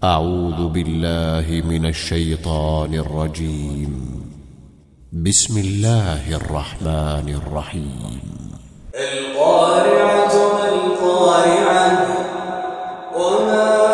أعوذ بالله من الشيطان الرجيم. بسم الله الرحمن الرحيم. القارعة ما القارعة وما